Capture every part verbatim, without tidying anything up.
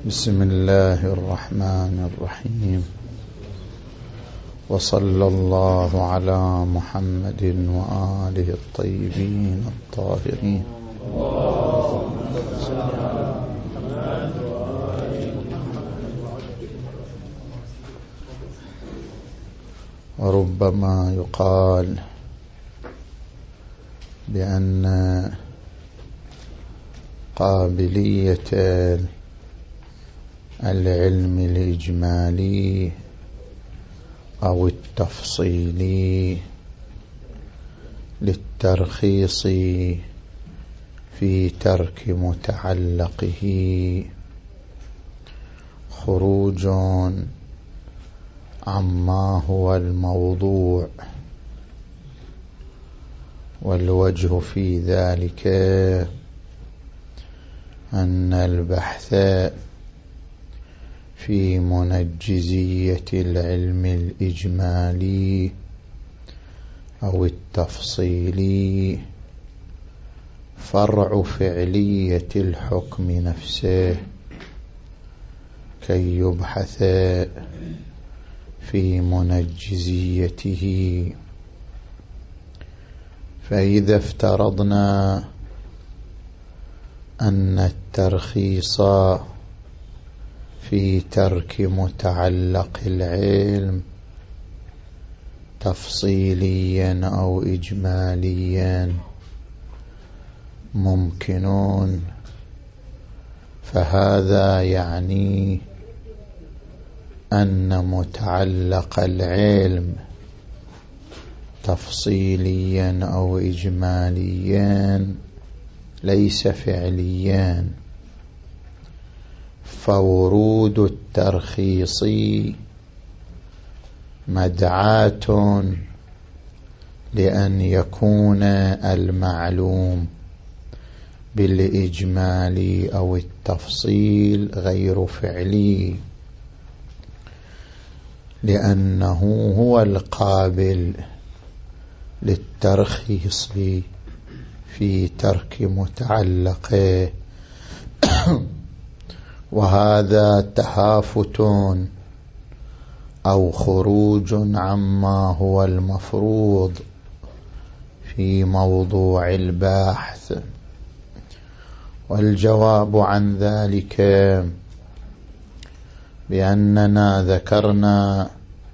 بسم الله الرحمن الرحيم، وصلى الله على محمد وآله الطيبين الطاهرين. وربما يقال بأن قابلية العلم الإجمالي أو التفصيلي للترخيص في ترك متعلقه خروج عما هو الموضوع، والوجه في ذلك أن البحث في منجزية العلم الإجمالي أو التفصيلي فرع فعلية الحكم نفسه، كي يبحث في منجزيته. فإذا افترضنا أن الترخيص في ترك متعلق العلم تفصيليا أو إجماليا ممكنون، فهذا يعني أن متعلق العلم تفصيليا أو إجماليا ليس فعليا، فورود الترخيص مدعاة لأن يكون المعلوم بالإجمال أو التفصيل غير فعلي، لأنه هو القابل للترخيص في ترك متعلقه، وهذا تهافت أو خروج عما هو المفروض في موضوع البحث. والجواب عن ذلك بأننا ذكرنا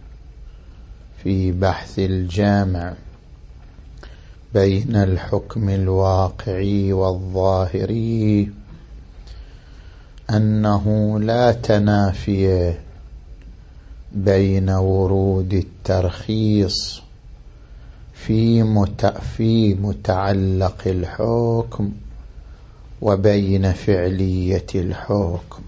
في بحث الجامع بين الحكم الواقعي والظاهري أنه لا تنافي بين ورود الترخيص في في متعلق الحكم وبين فعلية الحكم،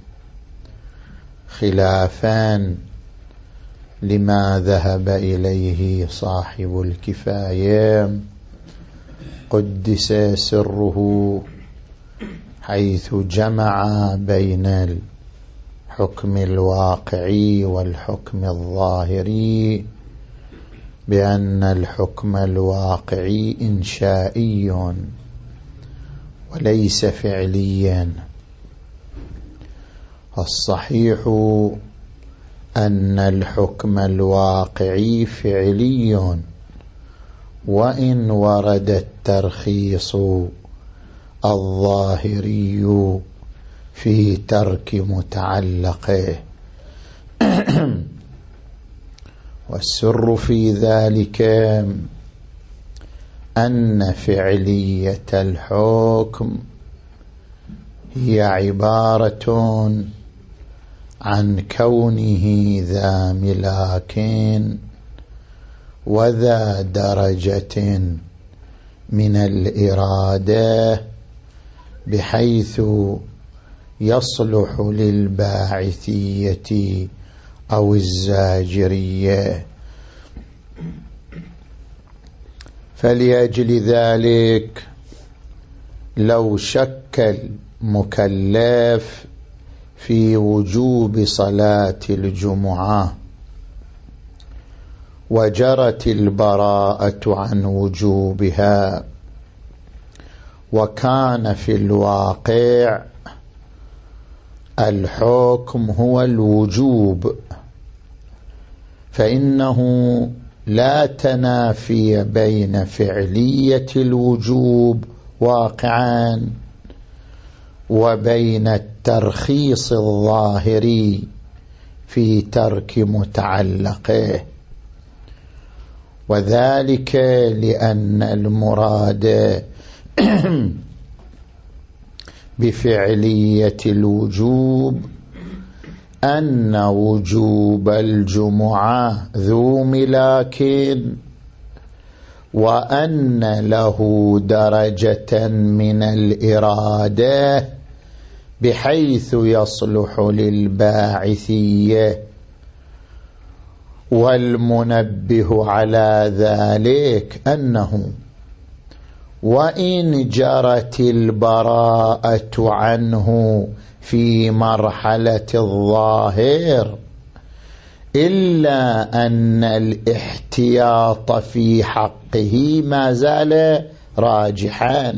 خلافان لما ذهب إليه صاحب الكفاية قدس سره، حيث جمع بين الحكم الواقعي والحكم الظاهري بأن الحكم الواقعي إنشائي وليس فعليا. الصحيح أن الحكم الواقعي فعلي، وإن ورد الترخيص الظاهري في ترك متعلقه، والسر في ذلك أن فعلية الحكم هي عبارة عن كونه ذا ملاك وذا درجة من الإرادة، بحيث يصلح للباعثية أو الزاجرية. فلأجل ذلك لو شك المكلف في وجوب صلاة الجمعة وجرت البراءة عن وجوبها، وكان في الواقع الحكم هو الوجوب، فإنه لا تنافي بين فعلية الوجوب واقعا وبين الترخيص الظاهري في ترك متعلقه، وذلك لأن المراد بفعلية الوجوب أن وجوب الجمعة ذو ملاك، وأن له درجة من الإرادة بحيث يصلح للباعثية. والمنبه على ذلك أنه وإن جرت البراءة عنه في مرحلة الظاهر إلا أن الاحتياط في حقه ما زال راجحا،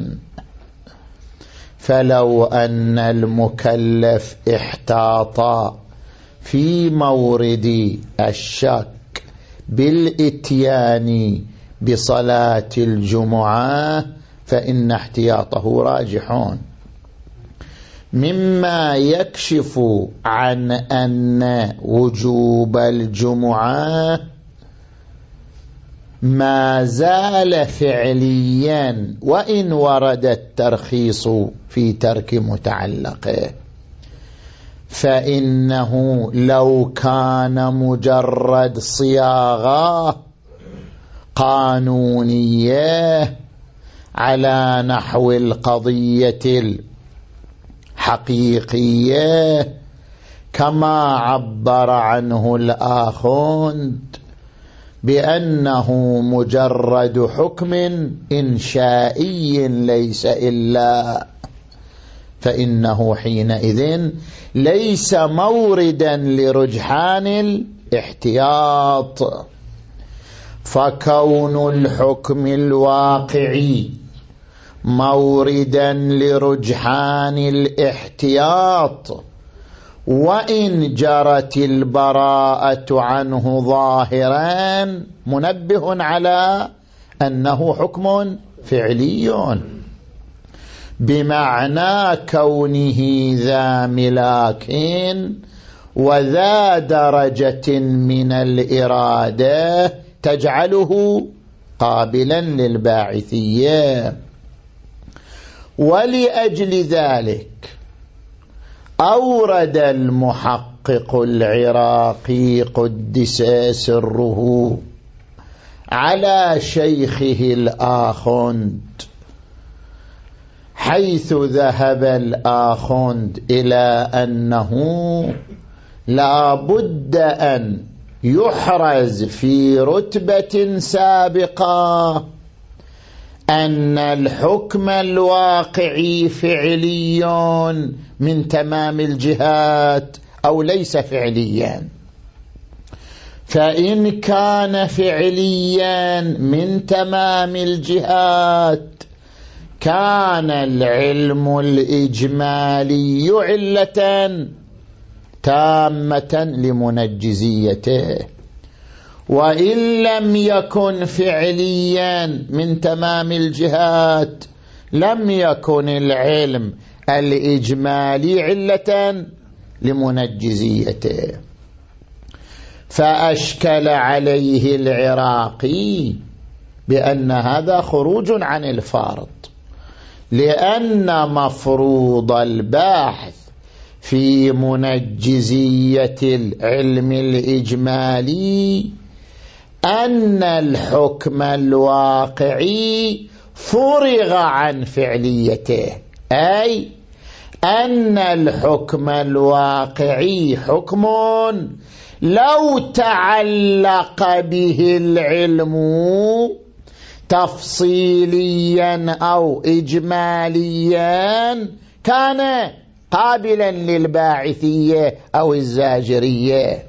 فلو أن المكلف احتاط في مورد الشك بالإتيان بصلاة الجمعة فإن احتياطه راجحون، مما يكشف عن أن وجوب الجمعة ما زال فعليا وإن ورد الترخيص في ترك متعلقه. فإنه لو كان مجرد صياغة قانونية على نحو القضية الحقيقية كما عبر عنه الآخوند بأنه مجرد حكم إنشائي ليس إلا، فإنه حينئذ ليس موردا لرجحان الاحتياط. فكون الحكم الواقعي موردا لرجحان الاحتياط وإن جرت البراءة عنه ظاهرا منبه على أنه حكم فعلي، بمعنى كونه ذا ملاك وذا درجة من الإرادة تجعله قابلا للباعثية. ولأجل ذلك أورد المحقق العراقي قدس سره على شيخه الآخوند، حيث ذهب الآخوند إلى أنه لا بد أن يحرز في رتبة سابقة أن الحكم الواقعي فعلي من تمام الجهات أو ليس فعليا. فإن كان فعليا من تمام الجهات كان العلم الإجمالي علة تامة لمنجزيته، وإن لم يكن فعليا من تمام الجهات لم يكن العلم الإجمالي علة لمنجزيته. فأشكل عليه العراقي بأن هذا خروج عن الفارض، لأن مفروض الباحث في منجزية العلم الإجمالي أن الحكم الواقعي فرغ عن فعليته، أي أن الحكم الواقعي حكم لو تعلق به العلم تفصيليا أو إجماليا كان قابلا للباعثية أو الزاجرية.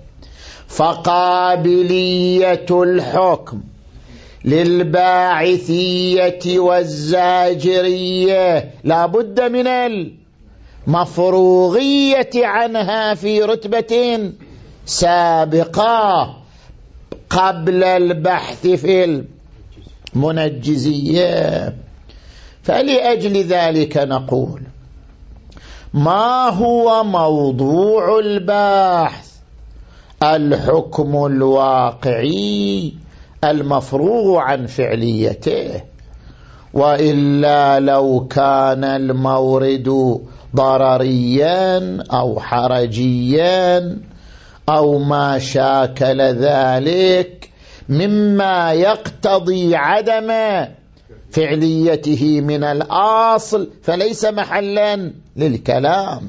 فقابلية الحكم للباعثية والزاجرية لا بد من مفروغية عنها في رتبة سابقة قبل البحث في المنجزية. فلأجل ذلك نقول ما هو موضوع البحث؟ الحكم الواقعي المفروغ عن فعليته، وإلا لو كان المورد ضرريا أو حرجيا أو ما شاكل ذلك مما يقتضي عدم فعليته من الأصل فليس محلا للكلام.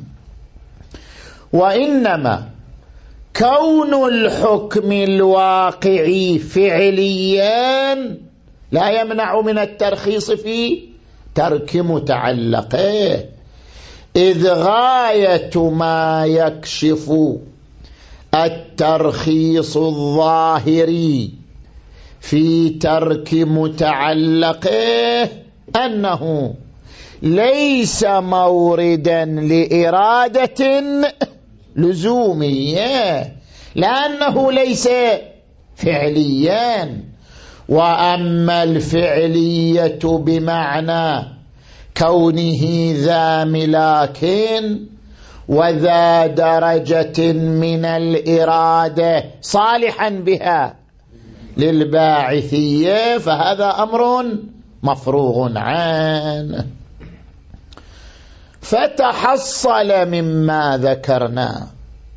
وإنما كون الحكم الواقعي فعليا لا يمنع من الترخيص في ترك متعلقه، إذ غاية ما يكشف الترخيص الظاهري في ترك متعلقه أنه ليس موردا لإرادة لزومية، لأنه ليس فعليا. وأما الفعلية بمعنى كونه ذا ملاك وذا درجة من الإرادة صالحا بها للباعثية فهذا أمر مفروغ عنه. فتحصل مما ذكرنا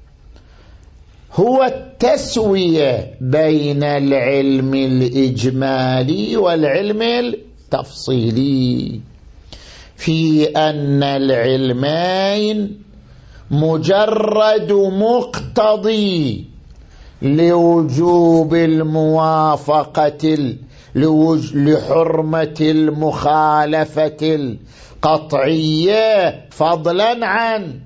هو التسوية بين العلم الإجمالي والعلم التفصيلي، في أن العلمين مجرد مقتضي لوجوب الموافقة لحرمة المخالفة القطعية فضلا عن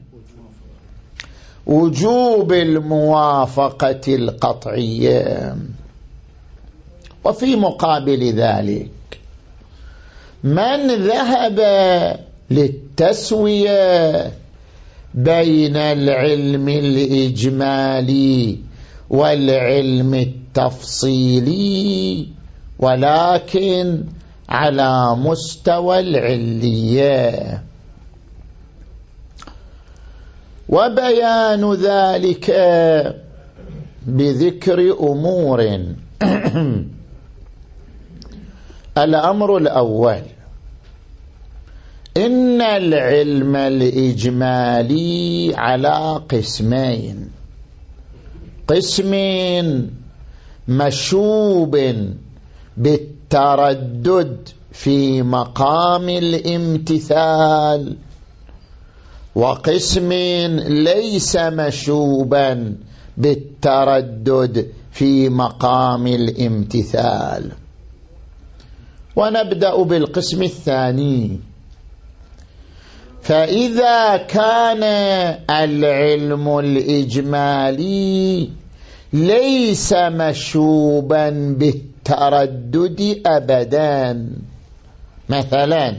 وجوب الموافقة القطعية. وفي مقابل ذلك من ذهب للتسوية بين العلم الإجمالي والعلم التفصيلي ولكن على مستوى العلية، وبيان ذلك بذكر أمور. الأمر الأول إن العلم الإجمالي على قسمين: قسم مشوب بالتردد في مقام الامتثال، وقسم ليس مشوبا بالتردد في مقام الامتثال. ونبدأ بالقسم الثاني. فإذا كان العلم الإجمالي ليس مشوبا بالتردد أبدا، مثلا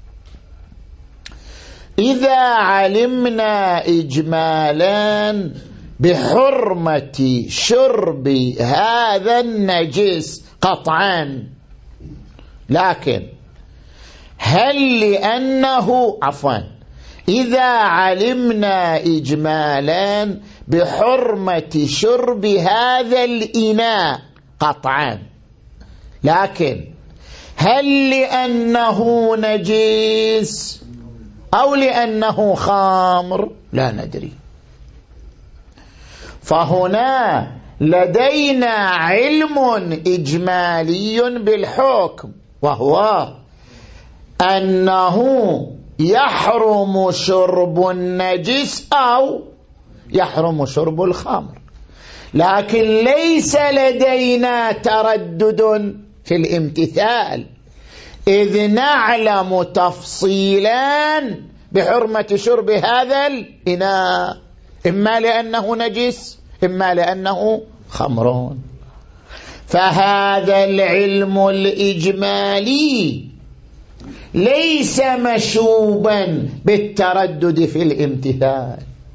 إذا علمنا إجمالا بحرمة شرب هذا النجس قطعا، لكن هل لأنه عفوا إذا علمنا إجمالا بحرمة شرب هذا الإناء قطعا، لكن هل لأنه نجس أو لأنه خمر لا ندري. فهنا لدينا علم إجمالي بالحكم، وهو أنه يحرم شرب النجس أو يحرم شرب الخمر، لكن ليس لدينا تردد في الامتثال، إذ نعلم تفصيلا بحرمة شرب هذا الإناء، إما لأنه نجس إما لأنه خمر. فهذا العلم الإجمالي ليس مشوبا بالتردد في الامتثال.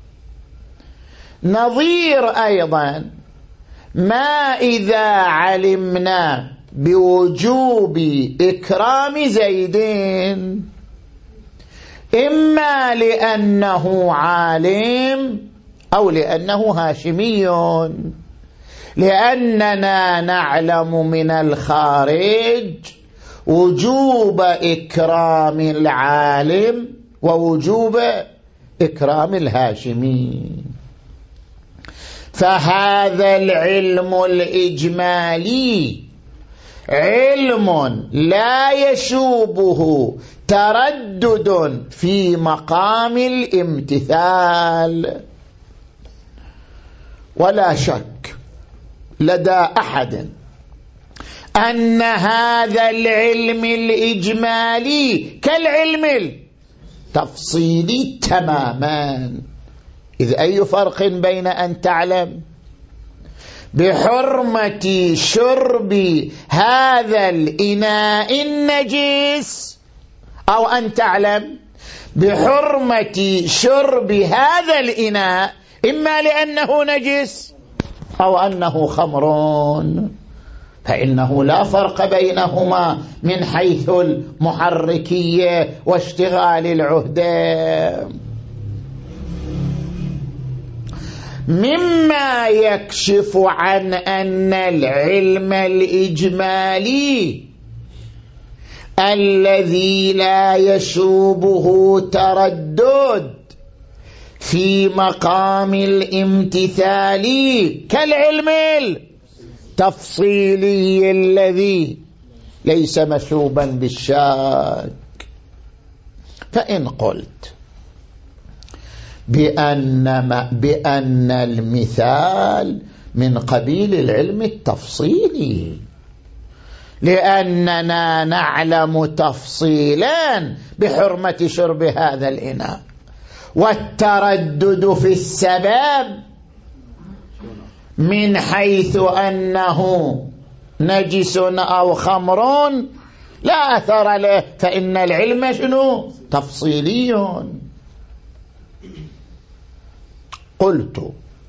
نظير أيضا ما إذا علمنا بوجوب إكرام زيدين إما لأنه عالم أو لأنه هاشمي، لأننا نعلم من الخارج وجوب إكرام العالم ووجوب إكرام الهاشمي. فهذا العلم الإجمالي علم لا يشوبه تردد في مقام الامتثال. ولا شك لدى أحد أن هذا العلم الإجمالي كالعلم التفصيلي تماما. إذ أي فرق بين أن تعلم بحرمة شرب هذا الإناء النجس أو أن تعلم بحرمة شرب هذا الإناء إما لأنه نجس أو أنه خمر؟ فإنه لا فرق بينهما من حيث المحركية واشتغال العهدة. مما يكشف عن أن العلم الإجمالي الذي لا يشوبه تردد في مقام الامتثال كالعلم التفصيلي الذي ليس مشوبا بالشك. فإن قلت بأن, بأن المثال من قبيل العلم التفصيلي لأننا نعلم تفصيلا بحرمة شرب هذا الإناء، والتردد في السبب من حيث أنه نجس أو خمر لا أثر له، فإن العلم شنو؟ تفصيلي. قلت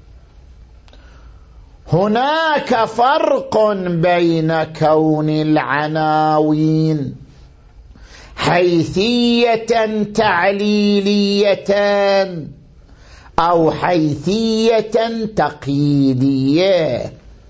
هناك فرق بين كون العناوين حيثية تعليلية أو حيثية تقييدية.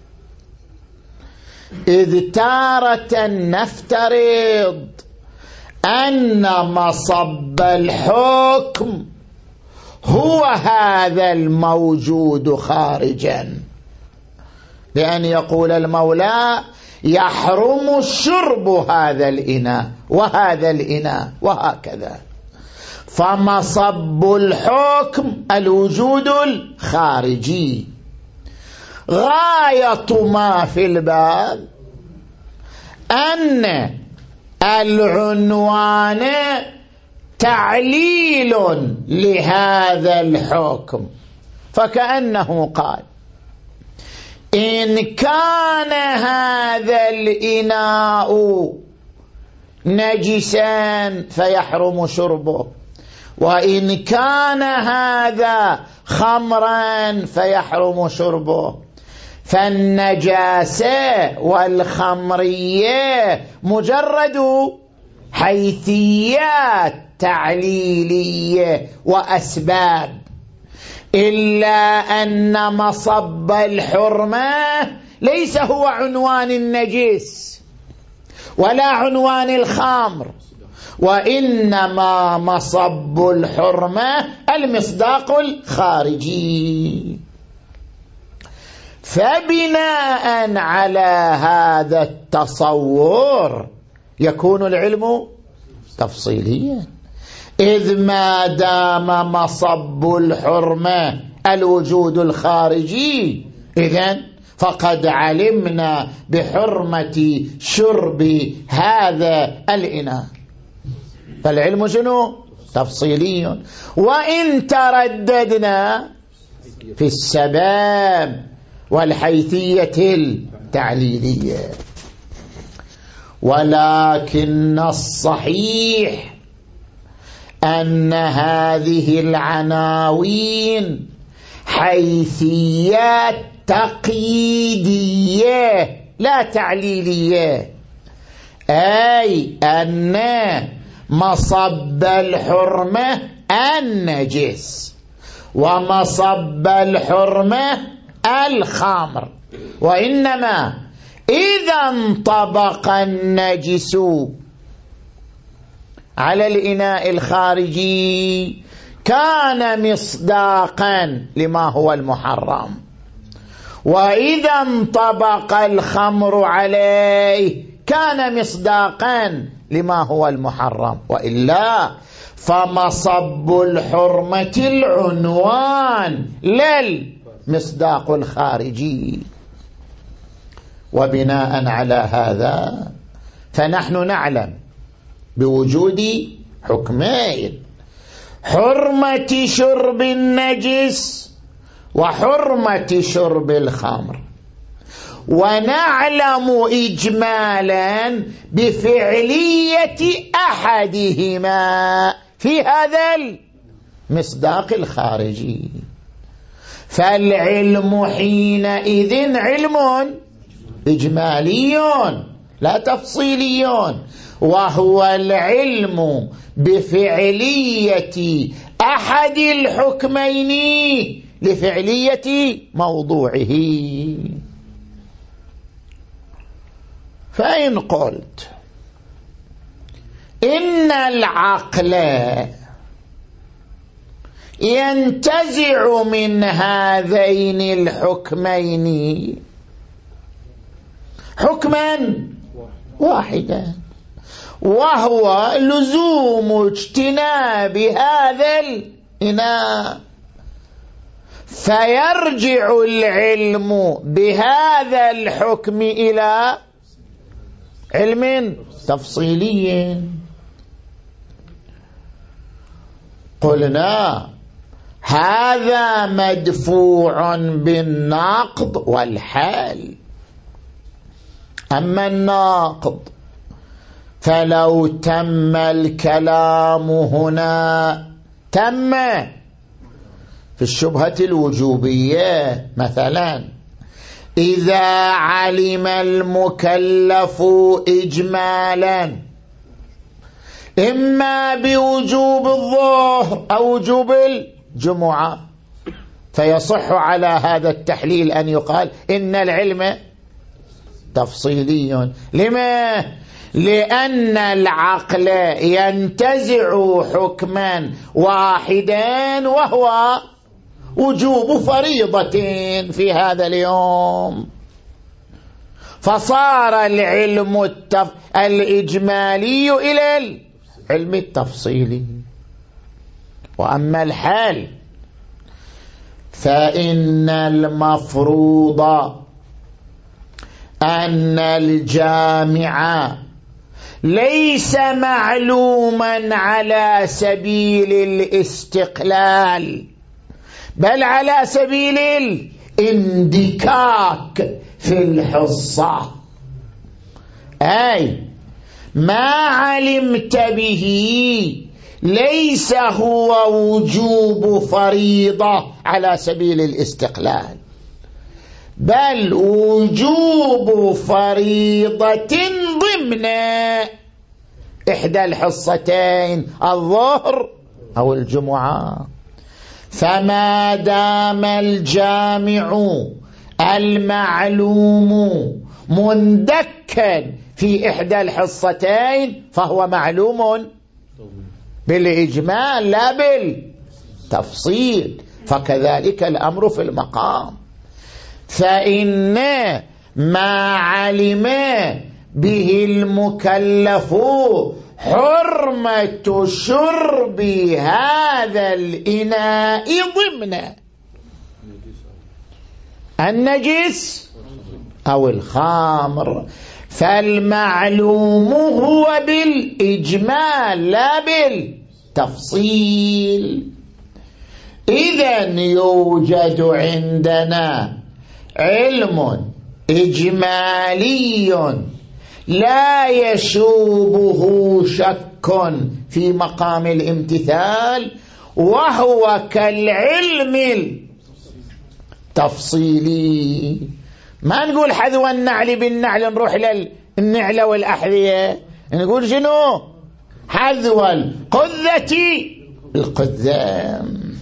إذ تارة نفترض أن مصب الحكم هو هذا الموجود خارجا، بأن يقول المولى يحرم شرب هذا الإناء وهذا الإناء وهكذا، فمصب الحكم الوجود الخارجي. غاية ما في الباب أن العنوان تعليل لهذا الحكم، فكأنه قال إن كان هذا الإناء نجسا فيحرم شربه، وإن كان هذا خمرا فيحرم شربه. فالنجاسة والخمرية مجرد حيثيات تعليلية وأسباب، إلا أن مصب الحرمة ليس هو عنوان النجس ولا عنوان الخمر، وإنما مصب الحرمة المصداق الخارجي. فبناء على هذا التصور يكون العلم تفصيليا، إذ ما دام مصب الحرمة الوجود الخارجي إذن فقد علمنا بحرمة شرب هذا الإناء، فالعلم شنو؟ تفصيلي. وإن ترددنا في السبب والحيثية التعليلية. ولكن الصحيح أن هذه العناوين حيثيات تقييدية لا تعليلية، أي أن مصب الحرمة النجس ومصب الحرمة الخمر، وإنما إذا انطبق النجس على الإناء الخارجي كان مصداقا لما هو المحرم، وإذا انطبق الخمر عليه كان مصداقا لما هو المحرم، وإلا فمصب الحرمة العنوان للمصداق الخارجي. وبناء على هذا فنحن نعلم بوجود حكمين: حرمة شرب النجس وحرمة شرب الخمر، ونعلم إجمالا بفعلية أحدهما في هذا المصداق الخارجي. فالعلم حينئذ علم إجمالي لا تفصيلي، وهو العلم بفعلية أحد الحكمين لفعلية موضوعه. فإن قلت إن العقل ينتزع من هذين الحكمين حكما واحدا، وهو لزوم اجتناب هذا الإناء، فيرجع العلم بهذا الحكم إلى علم تفصيلي. قلنا هذا مدفوع بالنقض والحال. أما الناقض فلو تم الكلام هنا تم في الشبهة الوجوبية، مثلا إذا علم المكلف إجمالا إما بوجوب الظهر أو وجوب الجمعة، فيصح على هذا التحليل أن يقال إن العلم تفصيلي. لما؟ لأن العقل ينتزع حكما واحدا وهو وجوب فريضة في هذا اليوم، فصار العلم التف... الإجمالي إلى العلم التفصيلي. وأما الحال فإن المفروض أن الجامع ليس معلوما على سبيل الاستقلال، بل على سبيل الاندكاك في الحصة، أي ما علمت به ليس هو وجوب فريضة على سبيل الاستقلال، بل وجوب فريضة ضمن إحدى الحصتين الظهر أو الجمعة. فما دام الجامع المعلوم مندكا في إحدى الحصتين فهو معلوم بالإجمال لا بالتفصيل، فكذلك الأمر في المقام. فإن ما علم به المكلف حرمة شرب هذا الإناء ضمن النجس أو الخمر، فالمعلوم هو بالإجمال لا بالتفصيل. إذن يوجد عندنا علم إجمالي لا يشوبه شك في مقام الامتثال، وهو كالعلم التفصيلي. ما نقول حذو النعل بالنعل نروح للنعلة والأحذية، نقول شنو؟ حذو القذة القذام.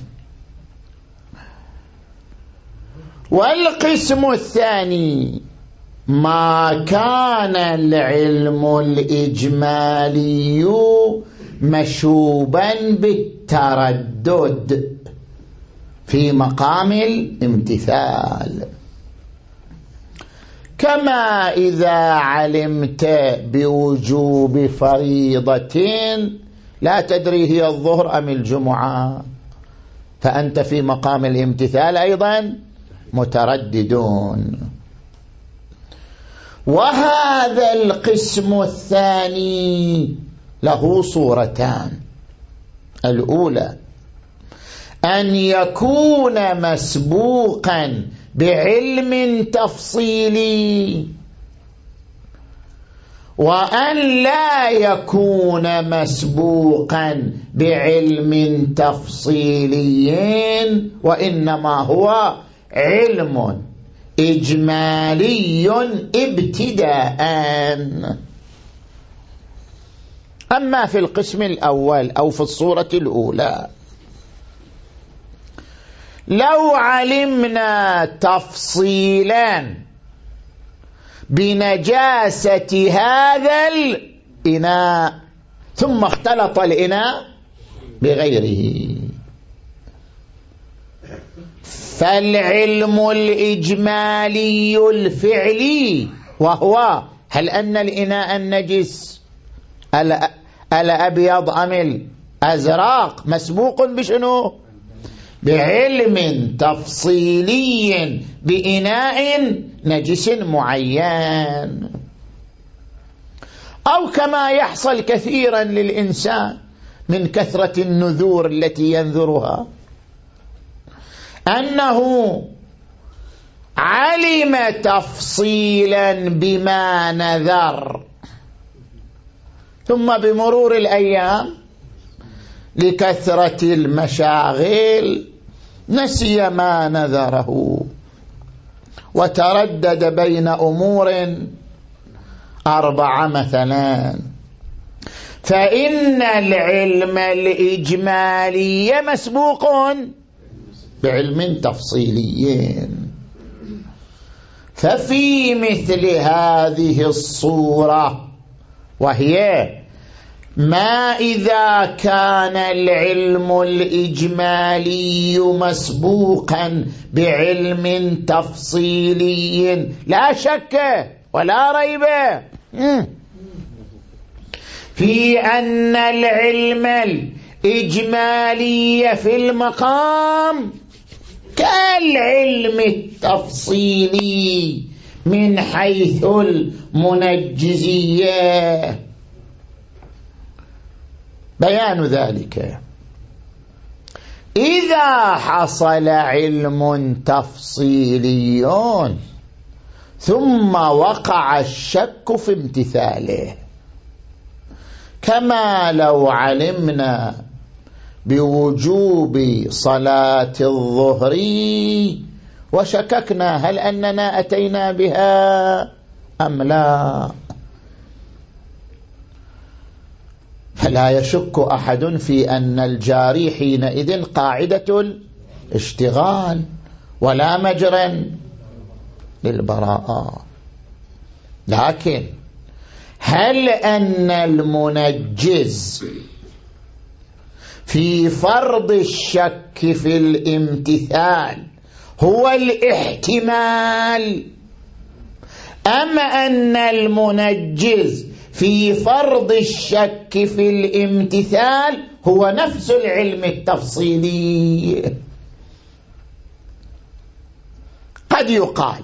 والقسم الثاني ما كان العلم الإجمالي مشوبا بالتردد في مقام الامتثال، كما إذا علمت بوجوب فريضة لا تدري هي الظهر أم الجمعة، فأنت في مقام الامتثال أيضا مترددون. وهذا القسم الثاني له صورتان: الأولى أن يكون مسبوقا بعلم تفصيلي، وأن لا يكون مسبوقا بعلم تفصيلي، وإنما هو علم إجمالي ابتداء. أما في القسم الأول أو في الصورة الأولى، لو علمنا تفصيلا بنجاسة هذا الإناء ثم اختلط الإناء بغيره، فالعلم الإجمالي الفعلي وهو هل أن الإناء النجس الأبيض أم الأزرق مسبوق بشنو؟ بعلم تفصيلي بإناء نجس معين. أو كما يحصل كثيرا للإنسان من كثرة النذور التي ينذرها، أنه علم تفصيلا بما نذر، ثم بمرور الأيام لكثرة المشاغل نسي ما نذره وتردد بين أمور أربعة مثلا، فإن العلم الإجمالي مسبوق بعلم تفصيلي. ففي مثل هذه الصورة، وهي ما إذا كان العلم الإجمالي مسبوقا بعلم تفصيلي لا شك ولا ريب في أن العلم الإجمالي في المقام كالعلم التفصيلي من حيث المنجزية. بيان ذلك: إذا حصل علم تفصيلي ثم وقع الشك في امتثاله، كما لو علمنا بوجوب صلاة الظهر وشككنا هل أننا أتينا بها أم لا، فلا يشك أحد في أن الجاري حينئذ قاعدة الاشتغال ولا مجرى للبراءة. لكن هل أن المنجز في فرض الشك في الامتثال هو الاحتمال، أم أن المنجز في فرض الشك في الامتثال هو نفس العلم التفصيلي؟ قد يقال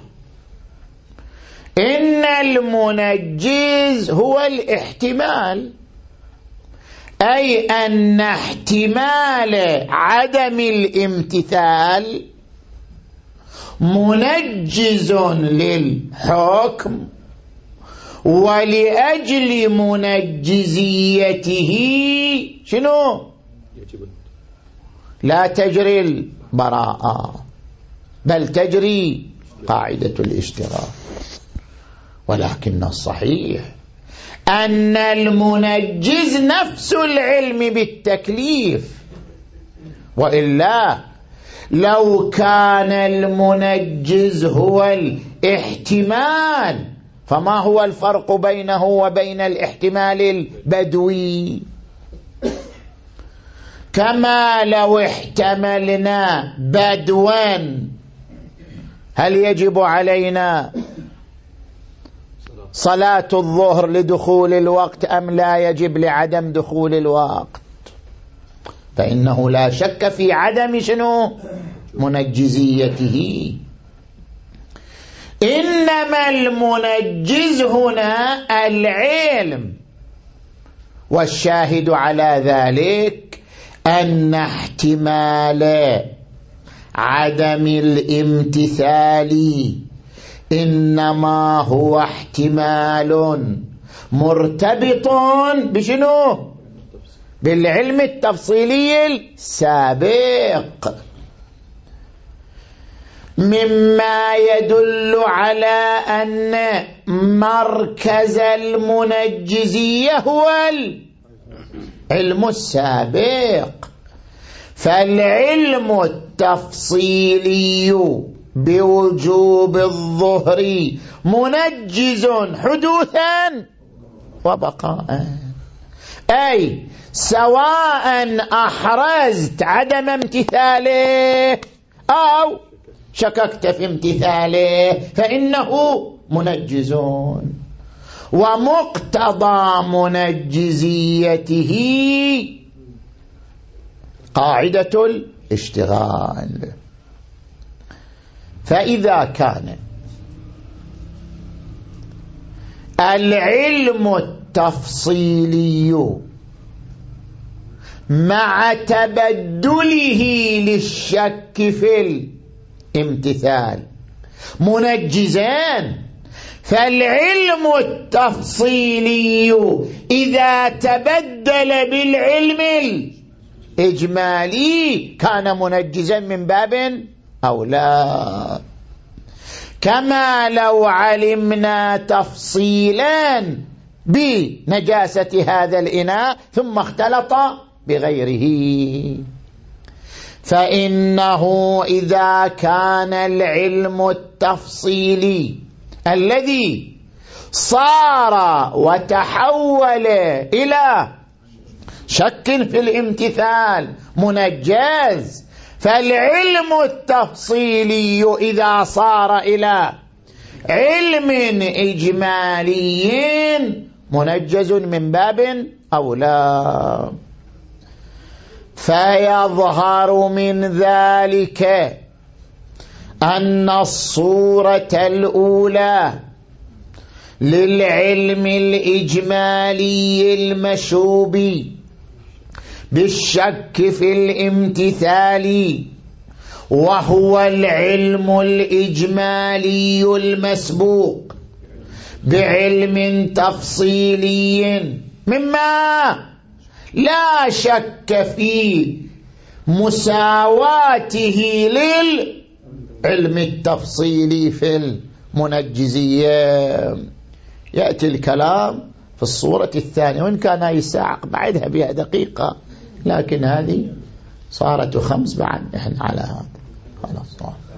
إن المنجز هو الاحتمال، أي أن احتمال عدم الامتثال منجز للحكم، ولأجل منجزيته شنو؟ لا تجري البراءة بل تجري قاعدة الاشتراك. ولكن الصحيح أن المنجز نفس العلم بالتكليف، وإلا لو كان المنجز هو الاحتمال فما هو الفرق بينه وبين الاحتمال البدوي؟ كما لو احتملنا بدوا هل يجب علينا صلاة الظهر لدخول الوقت أم لا يجب لعدم دخول الوقت؟ فإنه لا شك في عدم شنو؟ منجزيته. إنما المنجز هنا العلم، والشاهد على ذلك أن احتمال عدم الامتثال إنما هو احتمال مرتبط بشنو؟ بالعلم التفصيلي السابق، مما يدل على أن مركز المنجزية هو العلم السابق. فالعلم التفصيلي بوجوب الظهر منجز حدوثا وبقاء، أي سواء أحرزت عدم امتثاله أو شككت في امتثاله فإنه منجز. ومقتضى منجزيته قاعدة الاشتغال. فإذا كان العلم التفصيلي مع تبدله للشك في الامتثال منجزان، فالعلم التفصيلي إذا تبدل بالعلم الإجمالي كان منجزا من باب أولى. كما لو علمنا تفصيلا بنجاسة هذا الإناء ثم اختلط بغيره، فإنه إذا كان العلم التفصيلي الذي صار وتحول إلى شك في الامتثال منجز، فالعلم التفصيلي إذا صار إلى علم إجمالي منجز من باب أولى. فيظهر من ذلك أن الصورة الأولى للعلم الإجمالي المشوب بالشك في الامتثال وهو العلم الإجمالي المسبوق بعلم تفصيلي مما لا شك في مساواته للعلم التفصيلي في المنجزية. يأتي الكلام في الصورة الثانية، وإن كان يساعق بعدها بها دقيقة، لكن هذه صارت خمس بعد. إحنا على هذا خلاص.